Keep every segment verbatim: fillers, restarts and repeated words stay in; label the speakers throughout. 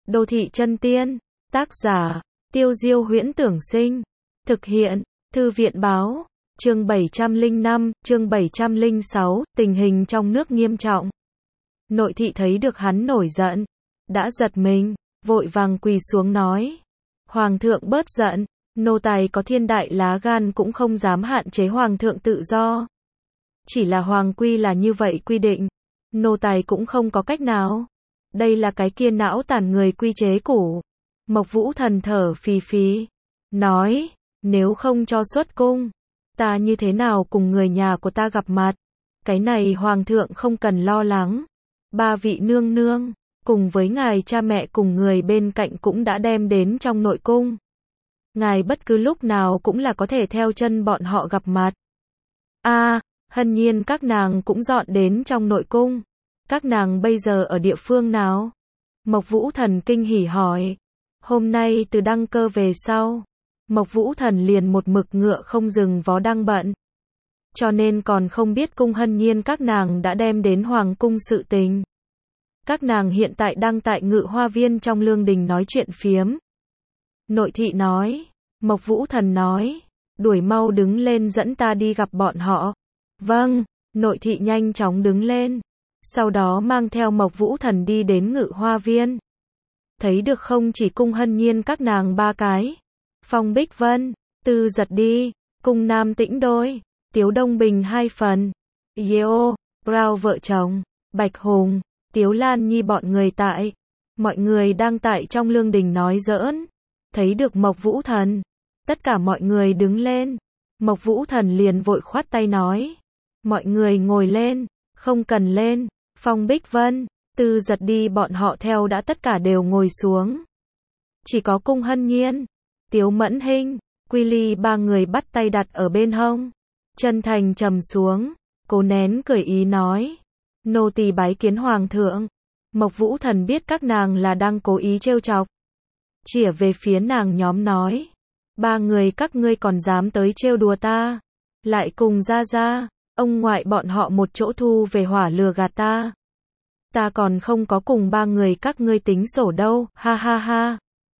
Speaker 1: Đô thị chân tiên, tác giả, Tiêu Diêu Huyễn Tưởng Sinh, thực hiện, Thư viện báo, chương bảy trăm lẻ năm, chương bảy trăm lẻ sáu, tình hình trong nước nghiêm trọng. Nội thị thấy được hắn nổi giận, đã giật mình, vội vàng quỳ xuống nói. Hoàng thượng bớt giận, nô tài có thiên đại lá gan cũng không dám hạn chế hoàng thượng tự do. Chỉ là hoàng quy là như vậy quy định, nô tài cũng không có cách nào. Đây là cái kia não tàn người quy chế cũ. Mộc Vũ Thần thở phì phì, nói, nếu không cho xuất cung, ta như thế nào cùng người nhà của ta gặp mặt? Cái này hoàng thượng không cần lo lắng. Ba vị nương nương, cùng với ngài cha mẹ cùng người bên cạnh cũng đã đem đến trong nội cung. Ngài bất cứ lúc nào cũng là có thể theo chân bọn họ gặp mặt. A, à, Hân Nhiên các nàng cũng dọn đến trong nội cung. Các nàng bây giờ ở địa phương nào? Mộc Vũ Thần kinh hỉ hỏi. Hôm nay từ đăng cơ về sau, Mộc Vũ Thần liền một mực ngựa không dừng vó đang bận. Cho nên còn không biết cung Hân Nhiên các nàng đã đem đến hoàng cung sự tình. Các nàng hiện tại đang tại Ngự Hoa Viên trong lương đình nói chuyện phiếm. Nội thị nói. Mộc Vũ Thần nói. Đuổi mau đứng lên dẫn ta đi gặp bọn họ. Vâng, nội thị nhanh chóng đứng lên. Sau đó mang theo Mộc Vũ Thần đi đến Ngự Hoa Viên. Thấy được không chỉ cung Hân Nhiên các nàng ba cái. Phong Bích Vân, Tư Giật đi, cung Nam Tĩnh đôi, Tiếu Đông Bình hai phần. Yeo, Brown vợ chồng, Bạch Hùng, Tiếu Lan Nhi bọn người tại. Mọi người đang tại trong lương đình nói giỡn. Thấy được Mộc Vũ Thần. Tất cả mọi người đứng lên. Mộc Vũ Thần liền vội khoát tay nói. Mọi người ngồi lên. Không cần lên. Phong Bích Vân, Tư Giật đi bọn họ theo đã tất cả đều ngồi xuống. Chỉ có cung Hân Nhiên, Tiếu Mẫn Hinh, Quy Ly ba người bắt tay đặt ở bên hông. Chân thành trầm xuống, cố nén cười ý nói. Nô tỳ bái kiến hoàng thượng. Mộc Vũ Thần biết các nàng là đang cố ý trêu chọc. Chĩa về phía nàng nhóm nói. Ba người các ngươi còn dám tới trêu đùa ta. Lại cùng ra ra, ông ngoại bọn họ một chỗ thu về hỏa lừa gạt ta. Ta còn không có cùng ba người các ngươi tính sổ đâu, ha ha ha.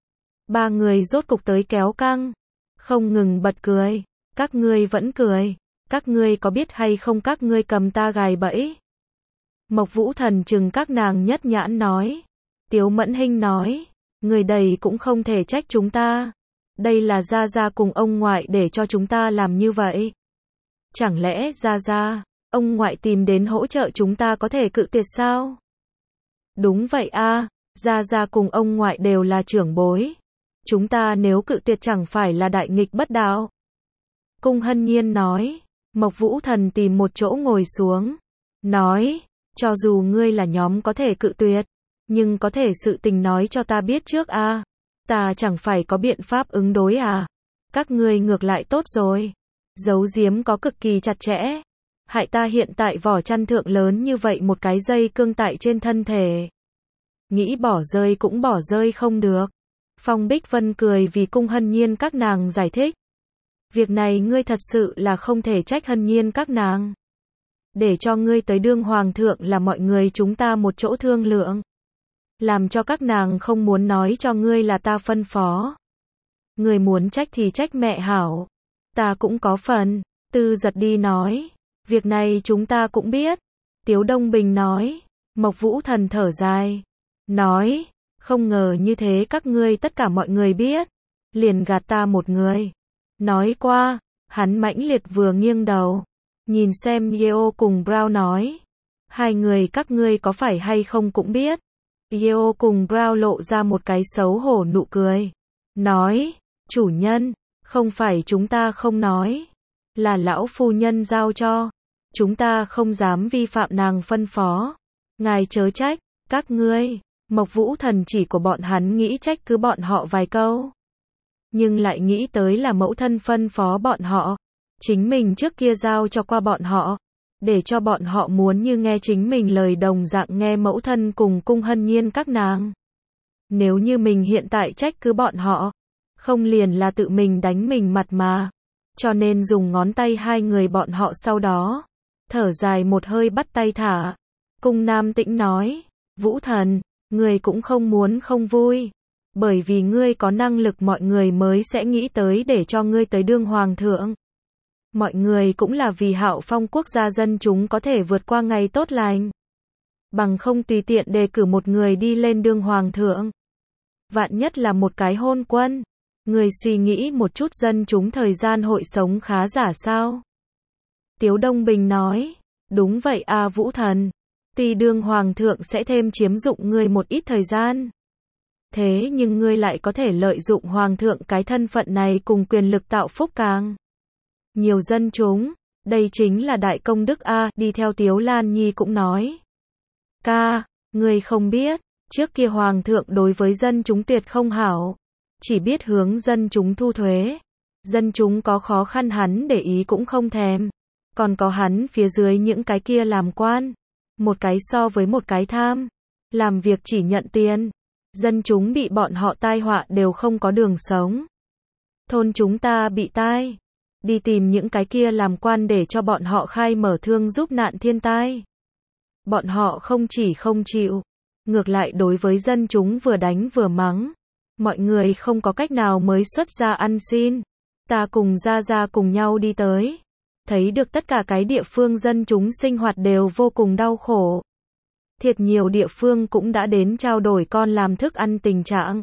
Speaker 1: Ba người rốt cục tới kéo căng. Không ngừng bật cười. Các ngươi vẫn cười. Các ngươi có biết hay không các ngươi cầm ta gài bẫy. Mộc Vũ Thần chừng các nàng nhất nhãn nói. Tiếu Mẫn Hinh nói. Người đầy cũng không thể trách chúng ta. Đây là gia gia cùng ông ngoại để cho chúng ta làm như vậy. Chẳng lẽ gia gia, ông ngoại tìm đến hỗ trợ chúng ta có thể cự tuyệt sao? Đúng vậy a, gia gia cùng ông ngoại đều là trưởng bối. Chúng ta nếu cự tuyệt chẳng phải là đại nghịch bất đạo. Cung Hân Nhiên nói. Mộc Vũ Thần tìm một chỗ ngồi xuống. Nói, cho dù ngươi là nhóm có thể cự tuyệt, nhưng có thể sự tình nói cho ta biết trước a. À. Ta chẳng phải có biện pháp ứng đối à. Các ngươi ngược lại tốt rồi. Giấu giếm có cực kỳ chặt chẽ. Hại ta hiện tại vỏ chăn thượng lớn như vậy một cái dây cương tại trên thân thể. Nghĩ bỏ rơi cũng bỏ rơi không được. Phong Bích Vân cười vì cung Hân Nhiên các nàng giải thích. Việc này ngươi thật sự là không thể trách Hân Nhiên các nàng. Để cho ngươi tới đương hoàng thượng là mọi người chúng ta một chỗ thương lượng. Làm cho các nàng không muốn nói cho ngươi là ta phân phó. Ngươi muốn trách thì trách mẹ hảo. Ta cũng có phần. Tư Giật đi nói. Việc này chúng ta cũng biết. Tiếu Đông Bình nói. Mộc Vũ Thần thở dài. Nói. Không ngờ như thế các ngươi tất cả mọi người biết. Liền gạt ta một người. Nói qua. Hắn mãnh liệt vừa nghiêng đầu. Nhìn xem Yeo cùng Brown nói. Hai người các ngươi có phải hay không cũng biết. Yeo cùng Brown lộ ra một cái xấu hổ nụ cười. Nói. Chủ nhân. Không phải chúng ta không nói. Là lão phu nhân giao cho. Chúng ta không dám vi phạm nàng phân phó. Ngài chớ trách. Các ngươi. Mộc Vũ Thần chỉ của bọn hắn nghĩ trách cứ bọn họ vài câu. Nhưng lại nghĩ tới là mẫu thân phân phó bọn họ. Chính mình trước kia giao cho qua bọn họ. Để cho bọn họ muốn như nghe chính mình lời đồng dạng nghe mẫu thân cùng cung Hân Nhiên các nàng. Nếu như mình hiện tại trách cứ bọn họ. Không liền là tự mình đánh mình mặt mà. Cho nên dùng ngón tay hai người bọn họ sau đó. Thở dài một hơi bắt tay thả. Cung Nam Tĩnh nói. Vũ Thần. Ngươi cũng không muốn không vui. Bởi vì ngươi có năng lực mọi người mới sẽ nghĩ tới để cho ngươi tới đương hoàng thượng. Mọi người cũng là vì Hạo Phong quốc gia dân chúng có thể vượt qua ngày tốt lành. Bằng không tùy tiện đề cử một người đi lên đương hoàng thượng. Vạn nhất là một cái hôn quân. Người suy nghĩ một chút dân chúng thời gian hội sống khá giả sao? Tiếu Đông Bình nói. Đúng vậy à Vũ Thần. Tuy đương hoàng thượng sẽ thêm chiếm dụng ngươi một ít thời gian. Thế nhưng ngươi lại có thể lợi dụng hoàng thượng cái thân phận này cùng quyền lực tạo phúc càng nhiều dân chúng. Đây chính là đại công đức a. Đi theo Tiếu Lan Nhi cũng nói. Ca, ngươi không biết. Trước kia hoàng thượng đối với dân chúng tuyệt không hảo. Chỉ biết hướng dân chúng thu thuế. Dân chúng có khó khăn hắn để ý cũng không thèm. Còn có hắn phía dưới những cái kia làm quan. Một cái so với một cái tham. Làm việc chỉ nhận tiền. Dân chúng bị bọn họ tai họa đều không có đường sống. Thôn chúng ta bị tai. Đi tìm những cái kia làm quan để cho bọn họ khai mở thương giúp nạn thiên tai. Bọn họ không chỉ không chịu. Ngược lại đối với dân chúng vừa đánh vừa mắng. Mọi người không có cách nào mới xuất ra ăn xin. Ta cùng ra ra cùng nhau đi tới. Thấy được tất cả cái địa phương dân chúng sinh hoạt đều vô cùng đau khổ. Thiệt nhiều địa phương cũng đã đến trao đổi con làm thức ăn tình trạng.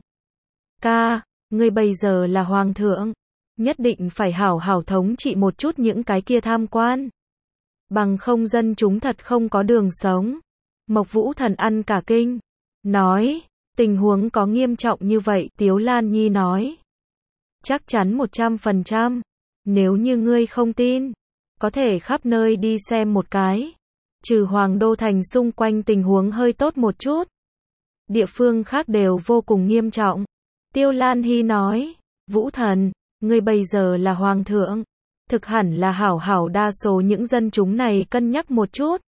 Speaker 1: Ca, ngươi bây giờ là hoàng thượng. Nhất định phải hảo hảo thống trị một chút những cái kia tham quan. Bằng không dân chúng thật không có đường sống. Mộc Vũ Thần ăn cả kinh. Nói, tình huống có nghiêm trọng như vậy, Tiếu Lan Nhi nói. Chắc chắn một trăm phần trăm. Nếu như ngươi không tin, có thể khắp nơi đi xem một cái. Trừ Hoàng Đô Thành xung quanh tình huống hơi tốt một chút. Địa phương khác đều vô cùng nghiêm trọng. Tiêu Lan Hy nói, Vũ Thần, ngươi bây giờ là hoàng thượng. Thực hẳn là hảo hảo đa số những dân chúng này cân nhắc một chút.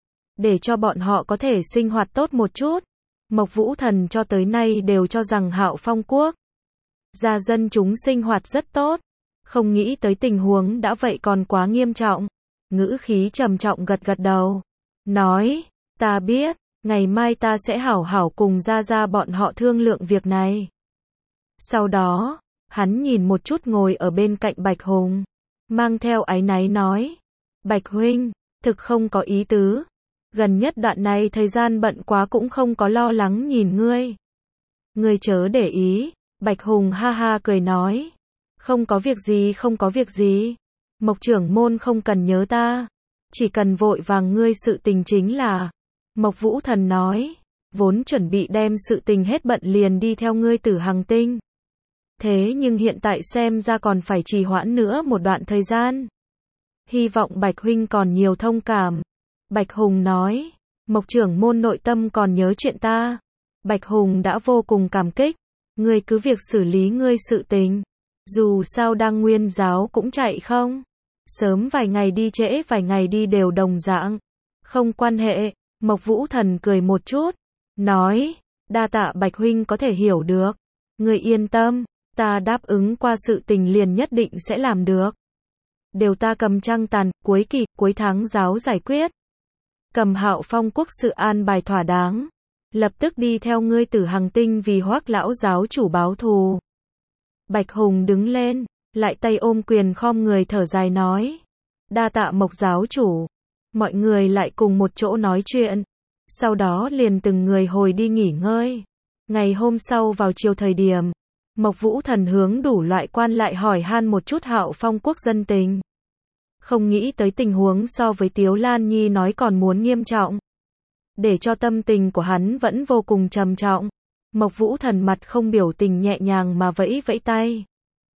Speaker 1: Để cho bọn họ có thể sinh hoạt tốt một chút. Mộc Vũ Thần cho tới nay đều cho rằng Hạo Phong quốc gia dân chúng sinh hoạt rất tốt. Không nghĩ tới tình huống đã vậy còn quá nghiêm trọng. Ngữ khí trầm trọng gật gật đầu. Nói, ta biết, ngày mai ta sẽ hảo hảo cùng ra ra bọn họ thương lượng việc này. Sau đó, hắn nhìn một chút ngồi ở bên cạnh Bạch Hùng. Mang theo áy náy nói. Bạch huynh, thực không có ý tứ. Gần nhất đoạn này thời gian bận quá cũng không có lo lắng nhìn ngươi. Ngươi chớ để ý. Bạch Hùng ha ha cười nói. Không có việc gì không có việc gì. Mộc trưởng môn không cần nhớ ta. Chỉ cần vội vàng ngươi sự tình chính là. Mộc Vũ Thần nói. Vốn chuẩn bị đem sự tình hết bận liền đi theo ngươi Tử Hằng Tinh. Thế nhưng hiện tại xem ra còn phải trì hoãn nữa một đoạn thời gian. Hy vọng Bạch huynh còn nhiều thông cảm. Bạch Hùng nói. Mộc trưởng môn nội tâm còn nhớ chuyện ta. Bạch Hùng đã vô cùng cảm kích. Ngươi cứ việc xử lý ngươi sự tình. Dù sao đang nguyên giáo cũng chạy không. Sớm vài ngày đi trễ vài ngày đi đều đồng dạng. Không quan hệ. Mộc Vũ Thần cười một chút. Nói. Đa tạ Bạch huynh có thể hiểu được. Ngươi yên tâm. Ta đáp ứng qua sự tình liền nhất định sẽ làm được. Đều ta cầm trăng tàn, cuối kỳ, cuối tháng giáo giải quyết. Cầm Hạo Phong quốc sự an bài thỏa đáng. Lập tức đi theo ngươi Tử Hằng Tinh vì Hoắc lão giáo chủ báo thù. Bạch Hùng đứng lên, lại tay ôm quyền khom người thở dài nói. Đa tạ Mộc giáo chủ. Mọi người lại cùng một chỗ nói chuyện. Sau đó liền từng người hồi đi nghỉ ngơi. Ngày hôm sau vào chiều thời điểm. Mộc Vũ Thần hướng đủ loại quan lại hỏi han một chút Hạo Phong quốc dân tình. Không nghĩ tới tình huống so với Tiếu Lan Nhi nói còn muốn nghiêm trọng. Để cho tâm tình của hắn vẫn vô cùng trầm trọng. Mộc Vũ Thần mặt không biểu tình nhẹ nhàng mà vẫy vẫy tay.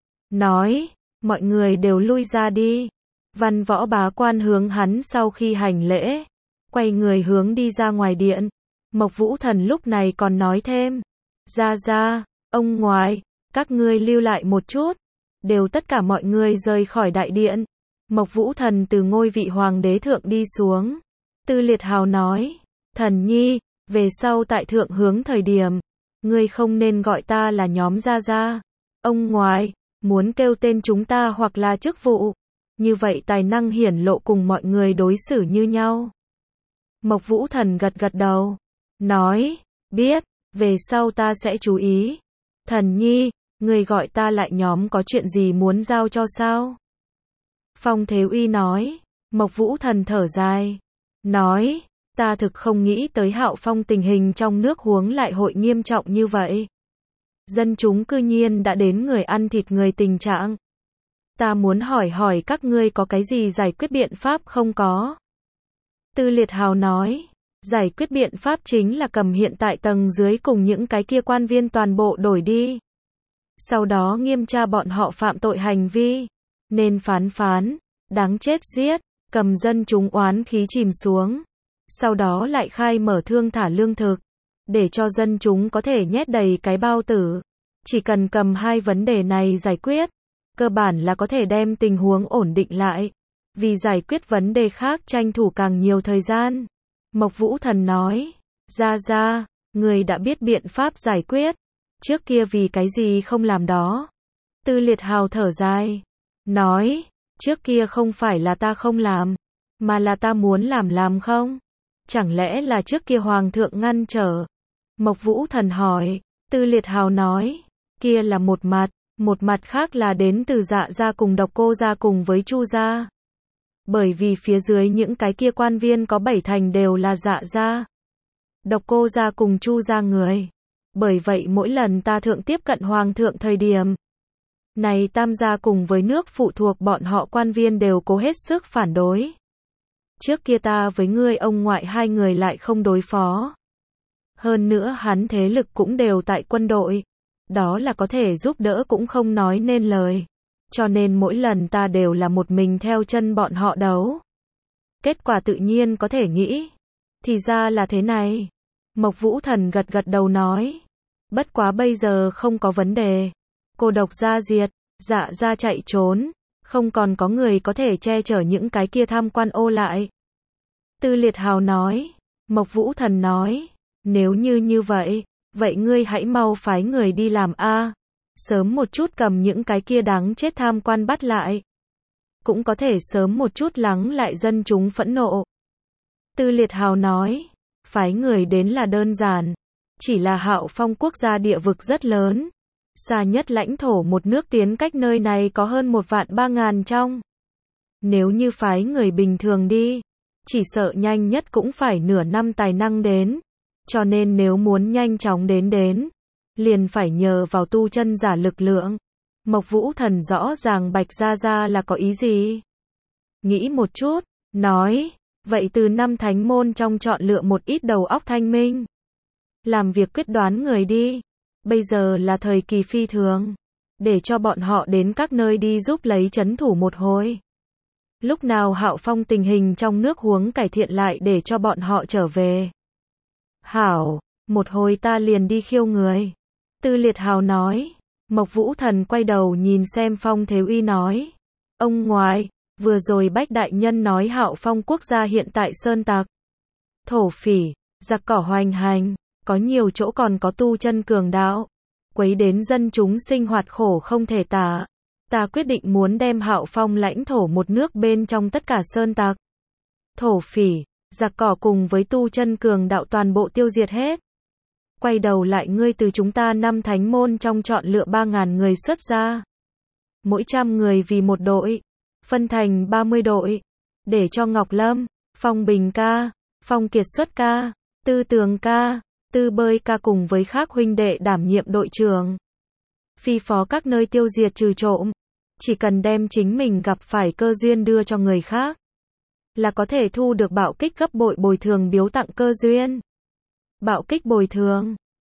Speaker 1: Nói, mọi người đều lui ra đi. Văn Võ bá quan hướng hắn sau khi hành lễ. Quay người hướng đi ra ngoài điện. Mộc Vũ Thần lúc này còn nói thêm. Ra ra, ông ngoại, các ngươi lưu lại một chút. Đều tất cả mọi người rời khỏi đại điện. Mộc Vũ Thần từ ngôi vị hoàng đế thượng đi xuống. Tư Liệt Hào nói. Thần nhi, về sau tại thượng hướng thời điểm. Ngươi không nên gọi ta là nhóm gia gia. Ông ngoại, muốn kêu tên chúng ta hoặc là chức vụ. Như vậy tài năng hiển lộ cùng mọi người đối xử như nhau. Mộc Vũ Thần gật gật đầu. Nói, biết, Về sau ta sẽ chú ý. Thần nhi, người gọi ta lại nhóm có chuyện gì muốn giao cho sao? Phong Thế Uy nói. Mộc Vũ Thần thở dài. Nói, ta thực không nghĩ tới Hạo Phong tình hình trong nước huống lại hội nghiêm trọng như vậy. Dân chúng cư nhiên đã đến người ăn thịt người tình trạng. Ta muốn hỏi hỏi các ngươi có cái gì giải quyết biện pháp không có? Tư Liệt Hào nói, giải quyết biện pháp chính là cầm hiện tại tầng dưới cùng những cái kia quan viên toàn bộ đổi đi. Sau đó nghiêm tra bọn họ phạm tội hành vi. Nên phán phán, đáng chết giết, cầm dân chúng oán khí chìm xuống. Sau đó lại khai mở thương thả lương thực. Để cho dân chúng có thể nhét đầy cái bao tử. Chỉ cần cầm hai vấn đề này giải quyết. Cơ bản là có thể đem tình huống ổn định lại. Vì giải quyết vấn đề khác tranh thủ càng nhiều thời gian. Mộc Vũ Thần nói, ra ra, người đã biết biện pháp giải quyết. Trước kia vì cái gì không làm đó? Tư Liệt Hào thở dài. Nói, trước kia không phải là ta không làm. Mà là ta muốn làm làm không? Chẳng lẽ là trước kia Hoàng thượng ngăn trở? Mộc Vũ Thần hỏi. Tư Liệt Hào nói, kia là một mặt. Một mặt khác là đến từ Dạ gia cùng Độc Cô gia cùng với Chu gia. Bởi vì phía dưới những cái kia quan viên có bảy thành đều là Dạ gia, Độc Cô gia cùng Chu gia người. Bởi vậy mỗi lần ta thượng tiếp cận Hoàng thượng thời điểm này, Tam gia cùng với nước phụ thuộc bọn họ quan viên đều cố hết sức phản đối. Trước kia ta với ngươi ông ngoại hai người lại không đối phó. Hơn nữa hắn thế lực cũng đều tại quân đội. Đó là có thể giúp đỡ cũng không nói nên lời. Cho nên mỗi lần ta đều là một mình theo chân bọn họ đấu. Kết quả tự nhiên có thể nghĩ. Thì ra là thế này. Mộc Vũ Thần gật gật đầu nói. Bất quá bây giờ không có vấn đề. Cô độc gia diệt, Dạ gia chạy trốn. Không còn có người có thể che chở những cái kia tham quan ô lại. Tư Liệt Hào nói. Mộc Vũ Thần nói. Nếu như như vậy, vậy ngươi hãy mau phái người đi làm a, sớm một chút cầm những cái kia đáng chết tham quan bắt lại. Cũng có thể sớm một chút lắng lại dân chúng phẫn nộ. Tư Liệt Hào nói, phái người đến là đơn giản. Chỉ là Hạo Phong quốc gia địa vực rất lớn. Xa nhất lãnh thổ một nước tiến cách nơi này có hơn một vạn ba ngàn trong. Nếu như phái người bình thường đi, chỉ sợ nhanh nhất cũng phải nửa năm tài năng đến. Cho nên nếu muốn nhanh chóng đến đến, liền phải nhờ vào tu chân giả lực lượng. Mộc Vũ Thần rõ ràng bạch ra ra là có ý gì. Nghĩ một chút, nói, vậy từ năm thánh môn trong chọn lựa một ít đầu óc thanh minh. Làm việc quyết đoán người đi. Bây giờ là thời kỳ phi thường. Để cho bọn họ đến các nơi đi giúp lấy trấn thủ một hồi. Lúc nào Hạo Phong tình hình trong nước huống cải thiện lại để cho bọn họ trở về. Hảo, một hồi ta liền đi khiêu người. Tư Liệt Hào nói. Mộc Vũ Thần quay đầu nhìn xem Phong Thế Uy nói. Ông ngoại, vừa rồi Bách Đại Nhân nói Hạo Phong quốc gia hiện tại sơn tặc, thổ phỉ, giặc cỏ hoành hành, có nhiều chỗ còn có tu chân cường đạo, quấy đến dân chúng sinh hoạt khổ không thể tả. Ta quyết định muốn đem Hạo Phong lãnh thổ một nước bên trong tất cả sơn tặc, thổ phỉ, giặc cỏ cùng với tu chân cường đạo toàn bộ tiêu diệt hết. Quay đầu lại ngươi từ chúng ta năm thánh môn trong chọn lựa ba ngàn người xuất ra. Mỗi trăm người vì một đội, phân thành ba mươi đội, để cho Ngọc Lâm, Phong Bình ca, Phong Kiệt Xuất ca, Tư Tường ca, Tư Bơi ca cùng với khác huynh đệ đảm nhiệm đội trưởng. Phi phó các nơi tiêu diệt trừ trộm, chỉ cần đem chính mình gặp phải cơ duyên đưa cho người khác, là có thể thu được bạo kích gấp bội bồi thường biếu tặng cơ duyên. Bạo kích bồi thường